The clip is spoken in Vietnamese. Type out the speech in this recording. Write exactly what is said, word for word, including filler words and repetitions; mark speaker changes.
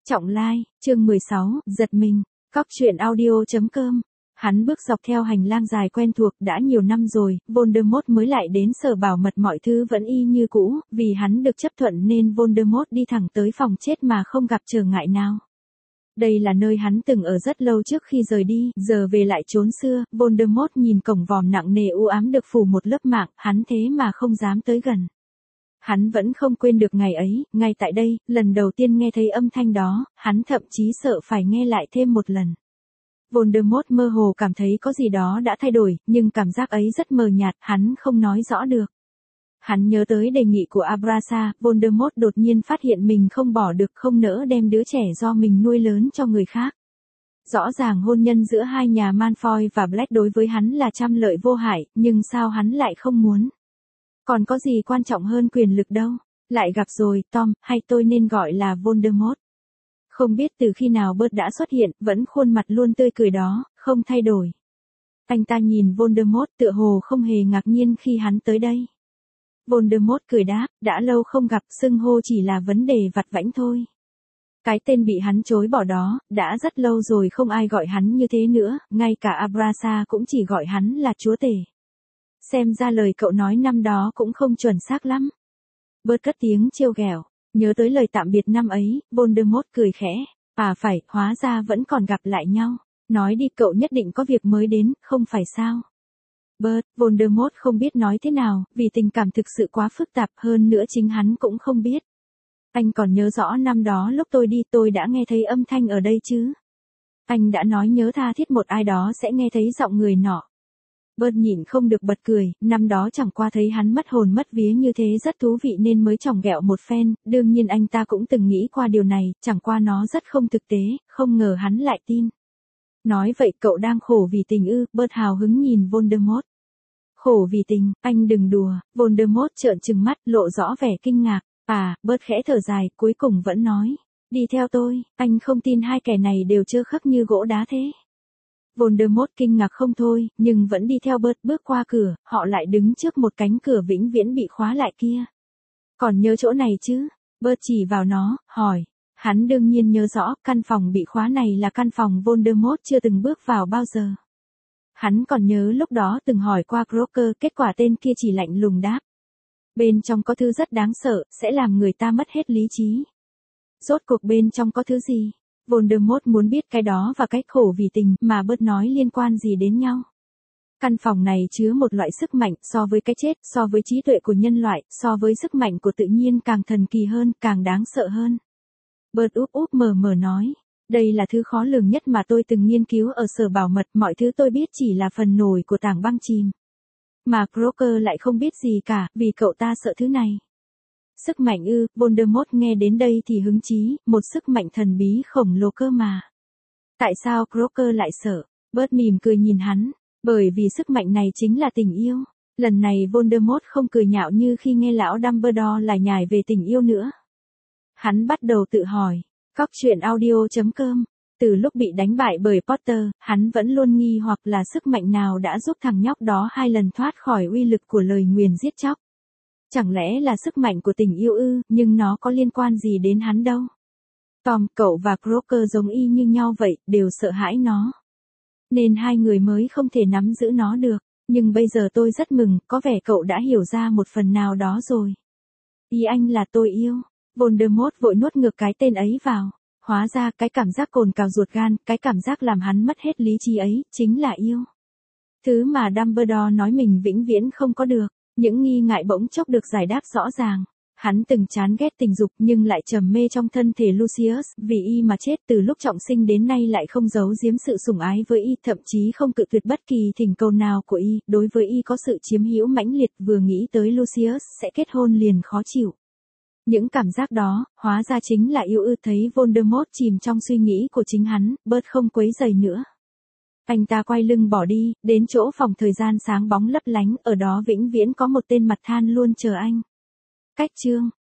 Speaker 1: Trọng Lai, chương mười sáu, giật mình, cóc truyện audio chấm com. Hắn bước dọc theo hành lang dài quen thuộc đã nhiều năm rồi, Voldemort mới lại đến sở bảo mật mọi thứ vẫn y như cũ, vì hắn được chấp thuận nên Voldemort đi thẳng tới phòng chết mà không gặp trở ngại nào. Đây là nơi hắn từng ở rất lâu trước khi rời đi, giờ về lại chốn xưa, Voldemort nhìn cổng vòm nặng nề u ám được phủ một lớp mảng, hắn thế mà không dám tới gần. Hắn vẫn không quên được ngày ấy, ngay tại đây, lần đầu tiên nghe thấy âm thanh đó, hắn thậm chí sợ phải nghe lại thêm một lần. Voldemort mơ hồ cảm thấy có gì đó đã thay đổi, nhưng cảm giác ấy rất mờ nhạt, hắn không nói rõ được. Hắn nhớ tới đề nghị của Abrasa, Voldemort đột nhiên phát hiện mình không bỏ được, không nỡ đem đứa trẻ do mình nuôi lớn cho người khác. Rõ ràng hôn nhân giữa hai nhà Malfoy và Black đối với hắn là trăm lợi vô hại, nhưng sao hắn lại không muốn? Còn có gì quan trọng hơn quyền lực đâu? Lại gặp rồi, Tom, hay tôi nên gọi là Voldemort? Không biết từ khi nào Bert đã xuất hiện, vẫn khuôn mặt luôn tươi cười đó, không thay đổi. Anh ta nhìn Voldemort tựa hồ không hề ngạc nhiên khi hắn tới đây. Voldemort cười đáp, đã lâu không gặp, xưng hô chỉ là vấn đề vặt vãnh thôi. Cái tên bị hắn chối bỏ đó, đã rất lâu rồi không ai gọi hắn như thế nữa, ngay cả Abrasa cũng chỉ gọi hắn là chúa tể. Xem ra lời cậu nói năm đó cũng không chuẩn xác lắm. Bert cất tiếng trêu ghẹo, nhớ tới lời tạm biệt năm ấy, Voldemort cười khẽ. À phải, hóa ra vẫn còn gặp lại nhau. Nói đi, cậu nhất định có việc mới đến, không phải sao? Bert, Voldemort không biết nói thế nào, vì tình cảm thực sự quá phức tạp, hơn nữa chính hắn cũng không biết. Anh còn nhớ rõ năm đó lúc tôi đi, tôi đã nghe thấy âm thanh ở đây chứ? Anh đã nói nhớ tha thiết một ai đó sẽ nghe thấy giọng người nọ. Bert nhịn không được bật cười, năm đó chẳng qua thấy hắn mất hồn mất vía như thế rất thú vị nên mới chòng ghẹo một phen, đương nhiên anh ta cũng từng nghĩ qua điều này, chẳng qua nó rất không thực tế, không ngờ hắn lại tin. Nói vậy cậu đang khổ vì tình ư? Bert hào hứng nhìn Voldemort. Khổ vì tình, anh đừng đùa. Voldemort trợn trừng mắt, lộ rõ vẻ kinh ngạc. À, Bert khẽ thở dài, cuối cùng vẫn nói. Đi theo tôi, anh không tin hai kẻ này đều trơ khắc như gỗ đá thế. Voldemort kinh ngạc không thôi, nhưng vẫn đi theo Bert bước qua cửa, họ lại đứng trước một cánh cửa vĩnh viễn bị khóa lại kia. Còn nhớ chỗ này chứ? Bert chỉ vào nó, hỏi. Hắn đương nhiên nhớ rõ, căn phòng bị khóa này là căn phòng Voldemort chưa từng bước vào bao giờ. Hắn còn nhớ lúc đó từng hỏi qua Crocker, kết quả tên kia chỉ lạnh lùng đáp. Bên trong có thứ rất đáng sợ, sẽ làm người ta mất hết lý trí. Rốt cuộc bên trong có thứ gì? Voldemort muốn biết cái đó và cái khổ vì tình mà Bert nói liên quan gì đến nhau. Căn phòng này chứa một loại sức mạnh so với cái chết, so với trí tuệ của nhân loại, so với sức mạnh của tự nhiên càng thần kỳ hơn, càng đáng sợ hơn. Bert úp úp mờ mờ nói, đây là thứ khó lường nhất mà tôi từng nghiên cứu ở sở bảo mật, mọi thứ tôi biết chỉ là phần nổi của tảng băng chìm. Mà Crocker lại không biết gì cả, vì cậu ta sợ thứ này. Sức mạnh ư? Voldemort nghe đến đây thì hứng chí, một sức mạnh thần bí khổng lồ cơ mà. Tại sao Crocker lại sợ? Bert mỉm cười nhìn hắn, bởi vì sức mạnh này chính là tình yêu. Lần này Voldemort không cười nhạo như khi nghe lão Dumbledore lải nhải về tình yêu nữa. Hắn bắt đầu tự hỏi, cóc truyện audio chấm com, từ lúc bị đánh bại bởi Potter, hắn vẫn luôn nghi hoặc là sức mạnh nào đã giúp thằng nhóc đó hai lần thoát khỏi uy lực của lời nguyền giết chóc. Chẳng lẽ là sức mạnh của tình yêu ư, nhưng nó có liên quan gì đến hắn đâu. Tom, cậu và Crocker giống y như nhau vậy, đều sợ hãi nó. Nên hai người mới không thể nắm giữ nó được, nhưng bây giờ tôi rất mừng, có vẻ cậu đã hiểu ra một phần nào đó rồi. Ý anh là tôi yêu. Voldemort vội nuốt ngược cái tên ấy vào. Hóa ra cái cảm giác cồn cào ruột gan, cái cảm giác làm hắn mất hết lý trí ấy, chính là yêu. Thứ mà Dumbledore nói mình vĩnh viễn không có được. Những nghi ngại bỗng chốc được giải đáp rõ ràng. Hắn từng chán ghét tình dục nhưng lại trầm mê trong thân thể Lucius, vì y mà chết từ lúc trọng sinh đến nay lại không giấu giếm sự sủng ái với y, thậm chí không cự tuyệt bất kỳ thỉnh cầu nào của y, đối với y có sự chiếm hữu mãnh liệt, vừa nghĩ tới Lucius sẽ kết hôn liền khó chịu. Những cảm giác đó, hóa ra chính là yêu ư. Thấy Voldemort chìm trong suy nghĩ của chính hắn, Bert không quấy rầy nữa. Anh ta quay lưng bỏ đi, đến chỗ phòng thời gian sáng bóng lấp lánh, ở đó vĩnh viễn có một tên mặt than luôn chờ anh. Cách chương